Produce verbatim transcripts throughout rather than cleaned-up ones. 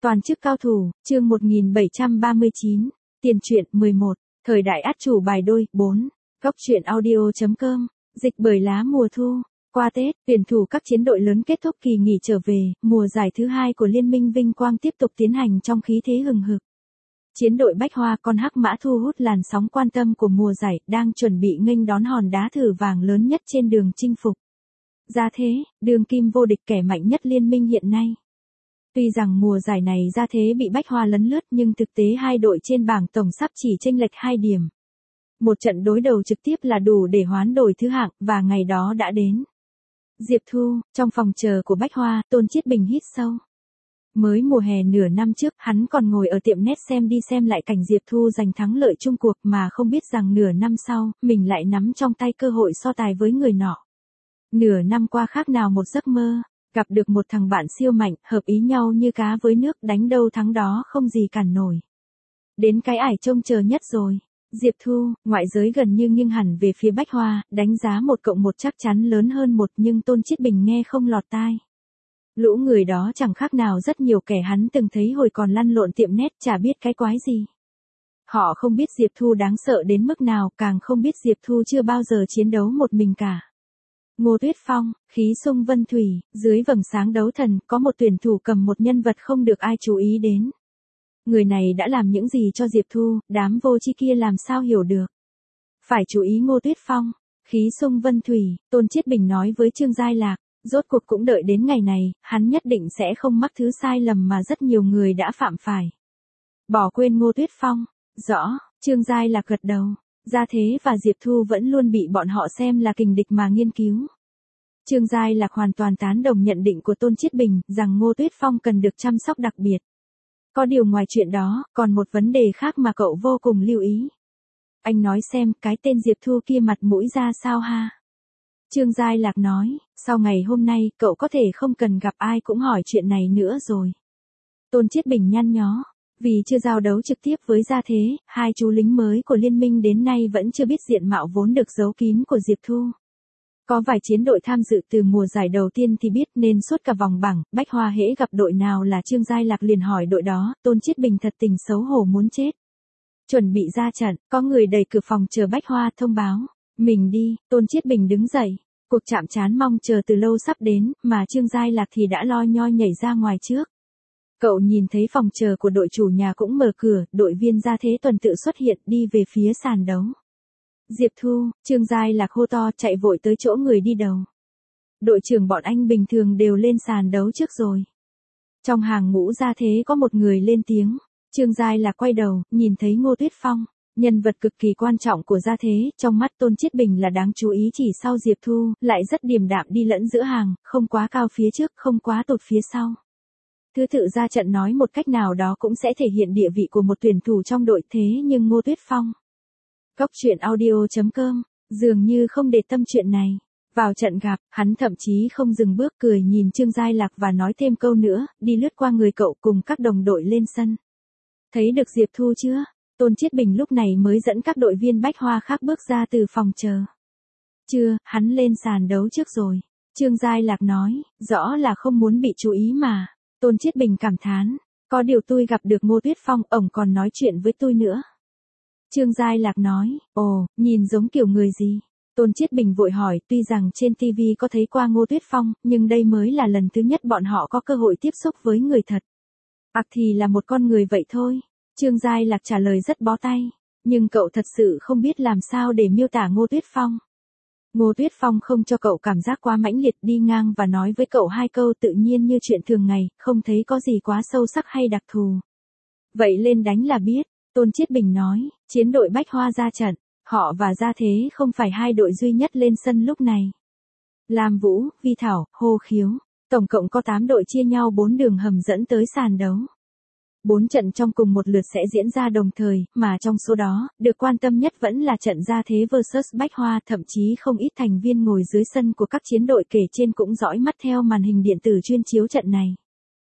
Toàn chức cao thủ, chương một nghìn bảy trăm ba mươi chín, tiền truyện mười một, thời đại át chủ bài đôi, bốn, góc truyện audio chấm com, dịch bởi lá mùa thu. Qua Tết, tuyển thủ các chiến đội lớn kết thúc kỳ nghỉ trở về, mùa giải thứ hai của Liên minh Vinh Quang tiếp tục tiến hành trong khí thế hừng hực. Chiến đội Bách Hoa con hắc mã thu hút làn sóng quan tâm của mùa giải, đang chuẩn bị nghênh đón hòn đá thử vàng lớn nhất trên đường chinh phục. Ra thế, đương kim vô địch kẻ mạnh nhất liên minh hiện nay. Tuy rằng mùa giải này ra thế bị Bách Hoa lấn lướt nhưng thực tế hai đội trên bảng tổng sắp chỉ chênh lệch hai điểm. Một trận đối đầu trực tiếp là đủ để hoán đổi thứ hạng và ngày đó đã đến. Diệp Thu, trong phòng chờ của Bách Hoa, Tôn Chiết Bình hít sâu. Mới mùa hè nửa năm trước, hắn còn ngồi ở tiệm net xem đi xem lại cảnh Diệp Thu giành thắng lợi chung cuộc mà không biết rằng nửa năm sau, mình lại nắm trong tay cơ hội so tài với người nọ. Nửa năm qua khác nào một giấc mơ, gặp được một thằng bạn siêu mạnh, hợp ý nhau như cá với nước, đánh đâu thắng đó không gì cản nổi. Đến cái ải trông chờ nhất rồi. Diệp Thu, ngoại giới gần như nghiêng hẳn về phía Bách Hoa, đánh giá một cộng một chắc chắn lớn hơn một nhưng Tôn Chiết Bình nghe không lọt tai. Lũ người đó chẳng khác nào rất nhiều kẻ hắn từng thấy hồi còn lăn lộn tiệm net chả biết cái quái gì. Họ không biết Diệp Thu đáng sợ đến mức nào, càng không biết Diệp Thu chưa bao giờ chiến đấu một mình cả. Ngô Tuyết Phong, khí sung vân thủy, dưới vầng sáng đấu thần, có một tuyển thủ cầm một nhân vật không được ai chú ý đến. Người này đã làm những gì cho Diệp Thu, đám vô tri kia làm sao hiểu được. Phải chú ý Ngô Tuyết Phong, khí sung vân thủy, Tôn Chiết Bình nói với Trương Giai Lạc, rốt cuộc cũng đợi đến ngày này, hắn nhất định sẽ không mắc thứ sai lầm mà rất nhiều người đã phạm phải. Bỏ quên Ngô Tuyết Phong, rõ, Trương Giai Lạc gật đầu, Gia Thế và Diệp Thu vẫn luôn bị bọn họ xem là kình địch mà nghiên cứu. Trương Giai Lạc hoàn toàn tán đồng nhận định của Tôn Chiết Bình, rằng Ngô Tuyết Phong cần được chăm sóc đặc biệt. Có điều ngoài chuyện đó, còn một vấn đề khác mà cậu vô cùng lưu ý. Anh nói xem, cái tên Diệp Thu kia mặt mũi ra sao ha? Trương Giai Lạc nói, sau ngày hôm nay, cậu có thể không cần gặp ai cũng hỏi chuyện này nữa rồi. Tôn Chiết Bình nhăn nhó, vì chưa giao đấu trực tiếp với Gia Thế, hai chú lính mới của liên minh đến nay vẫn chưa biết diện mạo vốn được giấu kín của Diệp Thu. Có vài chiến đội tham dự từ mùa giải đầu tiên thì biết, nên suốt cả vòng bảng, Bách Hoa hễ gặp đội nào là Trương Giai Lạc liền hỏi đội đó. Tôn Chiết Bình thật tình xấu hổ muốn chết. Chuẩn bị ra trận, có người đẩy cửa phòng chờ Bách Hoa thông báo. Mình đi, Tôn Chiết Bình đứng dậy. Cuộc chạm trán mong chờ từ lâu sắp đến, mà Trương Giai Lạc thì đã lo nhoi nhảy ra ngoài trước. Cậu nhìn thấy phòng chờ của đội chủ nhà cũng mở cửa, đội viên Gia Thế tuần tự xuất hiện đi về phía sàn đấu. Diệp Thu, Trương Giai Lạc hô to chạy vội tới chỗ người đi đầu. Đội trưởng bọn anh bình thường đều lên sàn đấu trước rồi. Trong hàng ngũ Gia Thế có một người lên tiếng. Trương Giai Lạc quay đầu, nhìn thấy Ngô Tuyết Phong, nhân vật cực kỳ quan trọng của Gia Thế, trong mắt Tôn Chiết Bình là đáng chú ý chỉ sau Diệp Thu, lại rất điềm đạm đi lẫn giữa hàng, không quá cao phía trước, không quá tụt phía sau. Thứ tự ra trận nói một cách nào đó cũng sẽ thể hiện địa vị của một tuyển thủ trong đội, thế nhưng Ngô Tuyết Phong. Góc truyện audio chấm com, dường như không để tâm chuyện này. Vào trận gặp, hắn thậm chí không dừng bước, cười nhìn Trương Giai Lạc và nói thêm câu nữa, đi lướt qua người cậu cùng các đồng đội lên sân. Thấy được Diệp Thu chưa? Tôn Chiết Bình lúc này mới dẫn các đội viên Bách Hoa khác bước ra từ phòng chờ. Chưa, hắn lên sàn đấu trước rồi. Trương Giai Lạc nói, rõ là không muốn bị chú ý mà. Tôn Chiết Bình cảm thán, có điều tôi gặp được Ngô Tuyết Phong, ổng còn nói chuyện với tôi nữa. Trương Giai Lạc nói, ồ, nhìn giống kiểu người gì? Tôn Chiết Bình vội hỏi, tuy rằng trên ti vi có thấy qua Ngô Tuyết Phong, nhưng đây mới là lần thứ nhất bọn họ có cơ hội tiếp xúc với người thật. Ặc thì là một con người vậy thôi. Trương Giai Lạc trả lời rất bó tay, nhưng cậu thật sự không biết làm sao để miêu tả Ngô Tuyết Phong. Ngô Tuyết Phong không cho cậu cảm giác quá mãnh liệt, đi ngang và nói với cậu hai câu tự nhiên như chuyện thường ngày, không thấy có gì quá sâu sắc hay đặc thù. Vậy lên đánh là biết. Tôn Chiết Bình nói, chiến đội Bách Hoa ra trận, họ và Gia Thế không phải hai đội duy nhất lên sân lúc này. Lam Vũ, Vi Thảo, Hồ Khiếu, tổng cộng có tám đội chia nhau bốn đường hầm dẫn tới sàn đấu. Bốn trận trong cùng một lượt sẽ diễn ra đồng thời, mà trong số đó, được quan tâm nhất vẫn là trận Gia Thế versus Bách Hoa, thậm chí không ít thành viên ngồi dưới sân của các chiến đội kể trên cũng dõi mắt theo màn hình điện tử chuyên chiếu trận này.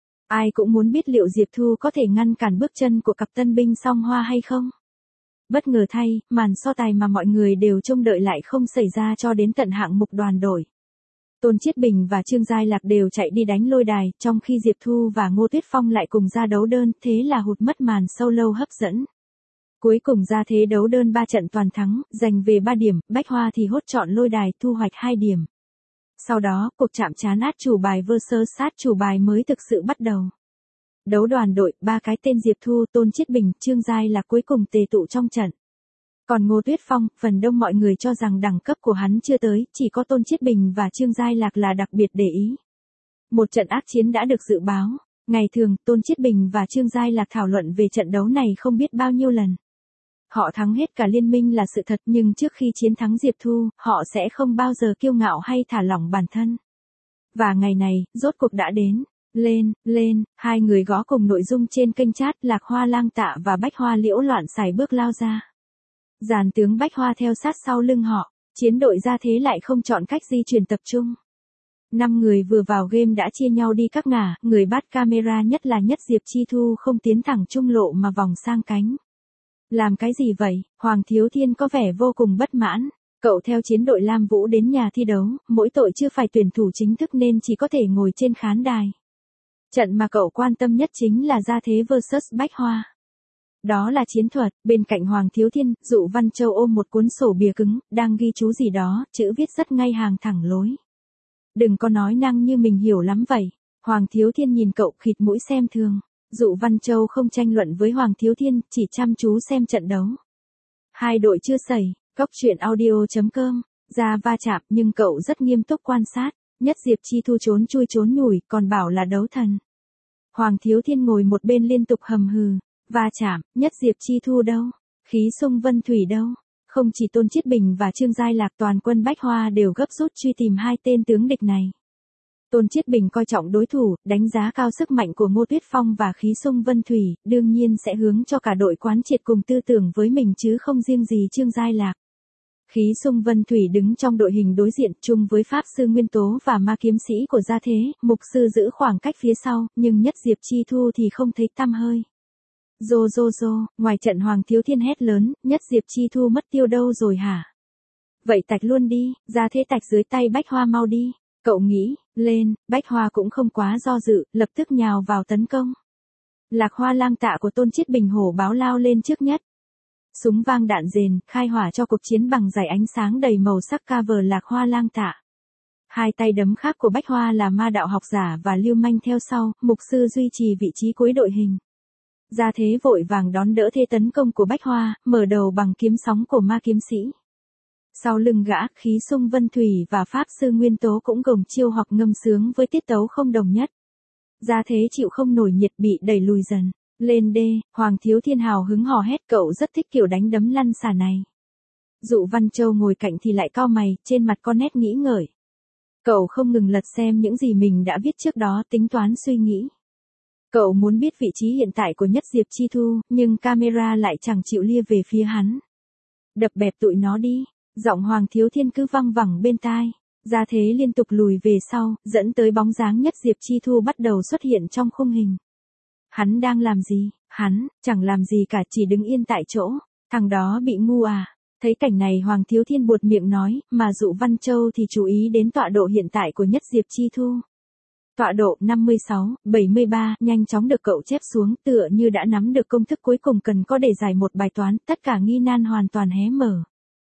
Ai cũng muốn biết liệu Diệp Thu có thể ngăn cản bước chân của cặp tân binh song hoa hay không. Bất ngờ thay, màn so tài mà mọi người đều trông đợi lại không xảy ra cho đến tận hạng mục đoàn đội. Tôn Chiết Bình và Trương Giai Lạc đều chạy đi đánh lôi đài, trong khi Diệp Thu và Ngô Tuyết Phong lại cùng ra đấu đơn, thế là hụt mất màn solo hấp dẫn. Cuối cùng ra thế đấu đơn ba trận toàn thắng, giành về ba điểm, Bách Hoa thì hốt chọn lôi đài thu hoạch hai điểm. Sau đó, cuộc chạm trán át chủ bài versus át chủ bài mới thực sự bắt đầu. Đấu đoàn đội, ba cái tên Diệp Thu, Tôn Chiết Bình, Trương Giai Lạc cuối cùng tề tụ trong trận. Còn Ngô Tuyết Phong, phần đông mọi người cho rằng đẳng cấp của hắn chưa tới, chỉ có Tôn Chiết Bình và Trương Giai Lạc là đặc biệt để ý. Một trận ác chiến đã được dự báo. Ngày thường, Tôn Chiết Bình và Trương Giai Lạc thảo luận về trận đấu này không biết bao nhiêu lần. Họ thắng hết cả liên minh là sự thật, nhưng trước khi chiến thắng Diệp Thu, họ sẽ không bao giờ kiêu ngạo hay thả lỏng bản thân. Và ngày này, rốt cuộc đã đến. Lên, lên, hai người gõ cùng nội dung trên kênh chat, Lạc Hoa Lang Tạ và Bách Hoa Liễu loạn xài bước lao ra. Dàn tướng Bách Hoa theo sát sau lưng họ, chiến đội ra thế lại không chọn cách di chuyển tập trung. Năm người vừa vào game đã chia nhau đi các ngả, người bắt camera nhất là Nhất Diệp Chi Thu không tiến thẳng trung lộ mà vòng sang cánh. Làm cái gì vậy? Hoàng Thiếu Thiên có vẻ vô cùng bất mãn. Cậu theo chiến đội Lam Vũ đến nhà thi đấu, mỗi tội chưa phải tuyển thủ chính thức nên chỉ có thể ngồi trên khán đài. Trận mà cậu quan tâm nhất chính là ra thế versus Bách Hoa. Đó là chiến thuật, bên cạnh Hoàng Thiếu Thiên, Dụ Văn Châu ôm một cuốn sổ bìa cứng, đang ghi chú gì đó, chữ viết rất ngay hàng thẳng lối. Đừng có nói năng như mình hiểu lắm vậy. Hoàng Thiếu Thiên nhìn cậu khịt mũi xem thường. Dụ Văn Châu không tranh luận với Hoàng Thiếu Thiên, chỉ chăm chú xem trận đấu. Hai đội chưa xảy, Cóc Truyện Audio chấm com, ra va chạm nhưng cậu rất nghiêm túc quan sát. Nhất Diệp Chi Thu trốn chui trốn nhủi, còn bảo là đấu thần. Hoàng Thiếu Thiên ngồi một bên liên tục hầm hừ. Va chạm, Nhất Diệp Chi Thu đâu? Khí Sung Vân Thủy đâu? Không chỉ Tôn Chiết Bình và Trương Giai Lạc, toàn quân Bách Hoa đều gấp rút truy tìm hai tên tướng địch này. Tôn Chiết Bình coi trọng đối thủ, đánh giá cao sức mạnh của Ngô Tuyết Phong và Khí Sung Vân Thủy, đương nhiên sẽ hướng cho cả đội quán triệt cùng tư tưởng với mình chứ không riêng gì Trương Giai Lạc. Khí Sung Vân Thủy đứng trong đội hình đối diện chung với Pháp Sư Nguyên Tố và Ma Kiếm Sĩ của gia thế, Mục Sư giữ khoảng cách phía sau, nhưng Nhất Diệp Chi Thu thì không thấy tăm hơi. Rô rô rô, ngoài trận Hoàng Thiếu Thiên hét lớn, Nhất Diệp Chi Thu mất tiêu đâu rồi hả? Vậy tạch luôn đi, ra thế tạch dưới tay Bách Hoa mau đi. Cậu nghĩ, lên, Bách Hoa cũng không quá do dự, lập tức nhào vào tấn công. Lạc Hoa Lang Tạ của Tôn Chiết Bình hổ báo lao lên trước nhất. Súng vang đạn rền, khai hỏa cho cuộc chiến bằng dải ánh sáng đầy màu sắc cover Lạc Hoa Lang Tạ. Hai tay đấm khác của Bách Hoa là Ma Đạo Học Giả và Lưu Manh theo sau, Mục Sư duy trì vị trí cuối đội hình. Gia thế vội vàng đón đỡ thế tấn công của Bách Hoa, mở đầu bằng kiếm sóng của Ma Kiếm Sĩ. Sau lưng gã, Khí Sung Vân Thủy và Pháp Sư Nguyên Tố cũng gồng chiêu hoặc ngâm sướng với tiết tấu không đồng nhất. Gia thế chịu không nổi nhiệt bị đẩy lùi dần. Lên đê, Hoàng Thiếu Thiên hào hứng hò hét, cậu rất thích kiểu đánh đấm lăn xả này. Dụ Văn Châu ngồi cạnh thì lại cau mày, trên mặt có nét nghĩ ngợi. Cậu không ngừng lật xem những gì mình đã viết trước đó, tính toán suy nghĩ. Cậu muốn biết vị trí hiện tại của Nhất Diệp Chi Thu, nhưng camera lại chẳng chịu lia về phía hắn. Đập bẹp tụi nó đi, giọng Hoàng Thiếu Thiên cứ văng vẳng bên tai. Gia thế liên tục lùi về sau, dẫn tới bóng dáng Nhất Diệp Chi Thu bắt đầu xuất hiện trong khung hình. Hắn đang làm gì? Hắn, chẳng làm gì cả, chỉ đứng yên tại chỗ. Thằng đó bị ngu à? Thấy cảnh này Hoàng Thiếu Thiên buột miệng nói, mà Dụ Văn Châu thì chú ý đến tọa độ hiện tại của Nhất Diệp Chi Thu. Tọa độ năm mươi sáu, bảy mươi ba, nhanh chóng được cậu chép xuống, tựa như đã nắm được công thức cuối cùng cần có để giải một bài toán, tất cả nghi nan hoàn toàn hé mở.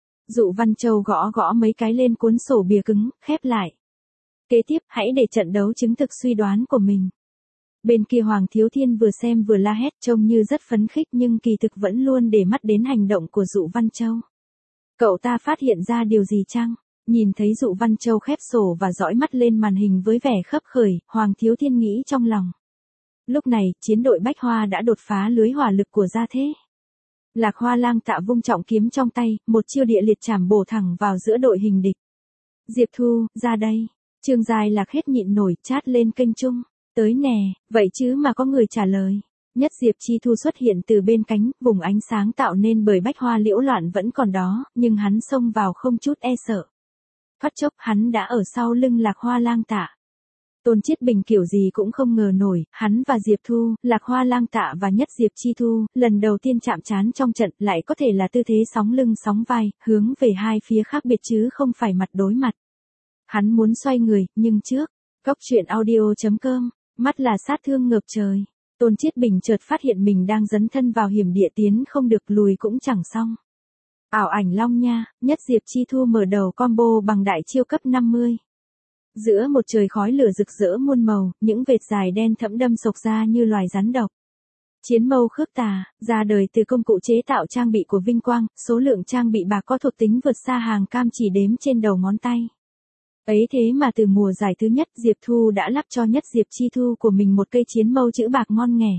Dụ Văn Châu gõ gõ mấy cái lên cuốn sổ bìa cứng, khép lại. Kế tiếp, hãy để trận đấu chứng thực suy đoán của mình. Bên kia Hoàng Thiếu Thiên vừa xem vừa la hét, trông như rất phấn khích nhưng kỳ thực vẫn luôn để mắt đến hành động của Dụ Văn Châu. Cậu ta phát hiện ra điều gì chăng? Nhìn thấy Dụ Văn Châu khép sổ và dõi mắt lên màn hình với vẻ khấp khởi, Hoàng Thiếu Thiên nghĩ trong lòng. Lúc này, chiến đội Bách Hoa đã đột phá lưới hỏa lực của gia thế. Lạc Hoa Lang Tạ vung trọng kiếm trong tay, một chiêu địa liệt chảm bổ thẳng vào giữa đội hình địch. Diệp Thu, ra đây. Trương Giai Lạc hết nhịn nổi, chát lên kênh chung. Tới nè, vậy chứ mà có người trả lời. Nhất Diệp Chi Thu xuất hiện từ bên cánh, vùng ánh sáng tạo nên bởi Bách Hoa Liễu loạn vẫn còn đó, nhưng hắn xông vào không chút e sợ. Thoát chốc hắn đã ở sau lưng Lạc Hoa Lang Tạ. Tôn Chiết Bình kiểu gì cũng không ngờ nổi, hắn và Diệp Thu, Lạc Hoa Lang Tạ và Nhất Diệp Chi Thu, lần đầu tiên chạm trán trong trận lại có thể là tư thế sóng lưng sóng vai, hướng về hai phía khác biệt chứ không phải mặt đối mặt. Hắn muốn xoay người, nhưng trước. Góc truyện audio chấm com, mắt là sát thương ngập trời. Tôn Chiết Bình chợt phát hiện mình đang dấn thân vào hiểm địa, tiến không được lùi cũng chẳng xong. Ảo ảnh Long Nha, Nhất Diệp Chi Thu mở đầu combo bằng đại chiêu cấp năm mươi. Giữa một trời khói lửa rực rỡ muôn màu, những vệt dài đen thẫm đâm sộc ra như loài rắn độc. Chiến mâu Khước Tà, ra đời từ công cụ chế tạo trang bị của Vinh Quang, số lượng trang bị bạc có thuộc tính vượt xa hàng cam chỉ đếm trên đầu ngón tay. Ấy thế mà từ mùa giải thứ nhất, Diệp Thu đã lắp cho Nhất Diệp Chi Thu của mình một cây chiến mâu chữ bạc ngon nghẻ.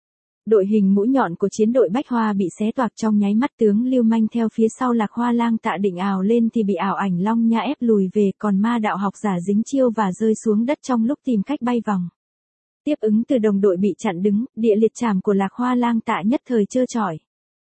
Đội hình mũi nhọn của chiến đội Bách Hoa bị xé toạc trong nháy mắt, tướng lưu manh theo phía sau Lạc Hoa Lang Tạ định ào lên thì bị ảo ảnh Long Nha ép lùi về, còn ma đạo học giả dính chiêu và rơi xuống đất trong lúc tìm cách bay vòng. Tiếp ứng từ đồng đội bị chặn đứng, địa liệt chảm của Lạc Hoa Lang Tạ nhất thời trơ trọi.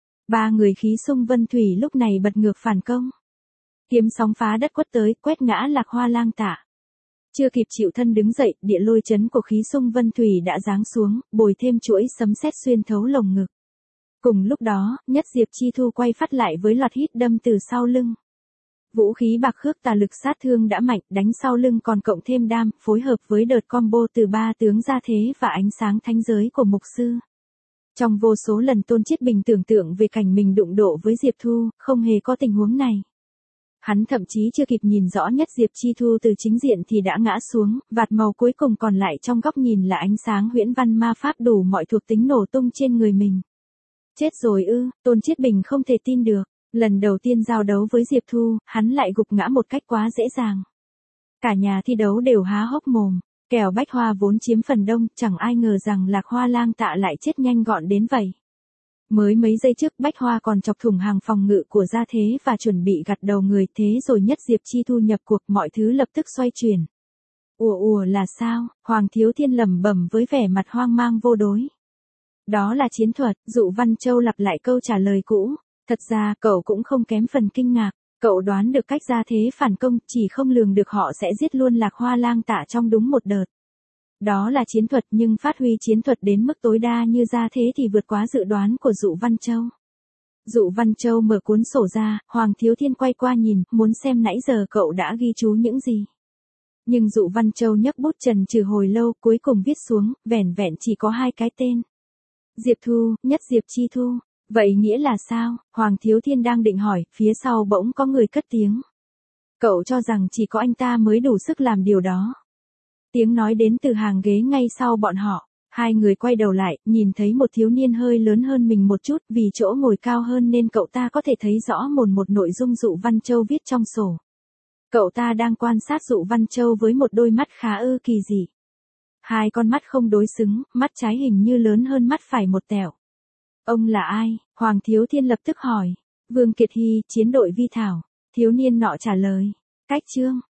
Ba người khí xung vân thủy lúc này bật ngược phản công. Kiếm sóng phá đất quất tới, quét ngã Lạc Hoa Lang Tạ. Chưa kịp chịu thân đứng dậy, địa lôi chấn của khí xung vân thủy đã giáng xuống, bồi thêm chuỗi sấm sét xuyên thấu lồng ngực. Cùng lúc đó, Nhất Diệp Chi Thu quay phát lại với loạt hít đâm từ sau lưng. Vũ khí bạc Khước Tà lực sát thương đã mạnh, đánh sau lưng còn cộng thêm đam, phối hợp với đợt combo từ ba tướng gia thế và ánh sáng thánh giới của mục sư. Trong vô số lần Tôn Chiết Bình tưởng tượng về cảnh mình đụng độ với Diệp Thu, không hề có tình huống này. Hắn thậm chí chưa kịp nhìn rõ Nhất Diệp Chi Thu từ chính diện thì đã ngã xuống, vạt màu cuối cùng còn lại trong góc nhìn là ánh sáng huyễn văn ma pháp đủ mọi thuộc tính nổ tung trên người mình. Chết rồi ư, Tôn Chiết Bình không thể tin được. Lần đầu tiên giao đấu với Diệp Thu, hắn lại gục ngã một cách quá dễ dàng. Cả nhà thi đấu đều há hốc mồm, kẻo Bách Hoa vốn chiếm phần đông, chẳng ai ngờ rằng Lạc Hoa Lang Tạ lại chết nhanh gọn đến vậy. Mới mấy giây trước Bách Hoa còn chọc thủng hàng phòng ngự của gia thế và chuẩn bị gặt đầu người, thế rồi Nhất Diệp Chi Thu nhập cuộc, mọi thứ lập tức xoay chuyển. Ủa ủa là sao? Hoàng Thiếu Thiên lẩm bẩm với vẻ mặt hoang mang vô đối. Đó là chiến thuật, Dụ Văn Châu lặp lại câu trả lời cũ. Thật ra cậu cũng không kém phần kinh ngạc, cậu đoán được cách gia thế phản công, chỉ không lường được họ sẽ giết luôn Lạc Hoa Lang Tạ trong đúng một đợt. Đó là chiến thuật, nhưng phát huy chiến thuật đến mức tối đa như gia thế thì vượt quá dự đoán của Dụ Văn Châu. Dụ Văn Châu mở cuốn sổ ra, Hoàng Thiếu Thiên quay qua nhìn, muốn xem nãy giờ cậu đã ghi chú những gì. Nhưng Dụ Văn Châu nhấc bút chần chừ hồi lâu, cuối cùng viết xuống, vẻn vẹn chỉ có hai cái tên. Diệp Thu, Nhất Diệp Chi Thu. Vậy nghĩa là sao? Hoàng Thiếu Thiên đang định hỏi, phía sau bỗng có người cất tiếng. Cậu cho rằng chỉ có anh ta mới đủ sức làm điều đó. Tiếng nói đến từ hàng ghế ngay sau bọn họ. Hai người quay đầu lại, nhìn thấy một thiếu niên hơi lớn hơn mình một chút, vì chỗ ngồi cao hơn nên cậu ta có thể thấy rõ mồn một nội dung Dụ Văn Châu viết trong sổ. Cậu ta đang quan sát Dụ Văn Châu với một đôi mắt khá ư kỳ dị. Hai con mắt không đối xứng, mắt trái hình như lớn hơn mắt phải một tẹo. Ông là ai? Hoàng Thiếu Thiên lập tức hỏi. Vương Kiệt Hy, chiến đội Vi Thảo. Thiếu niên nọ trả lời. Cách chương,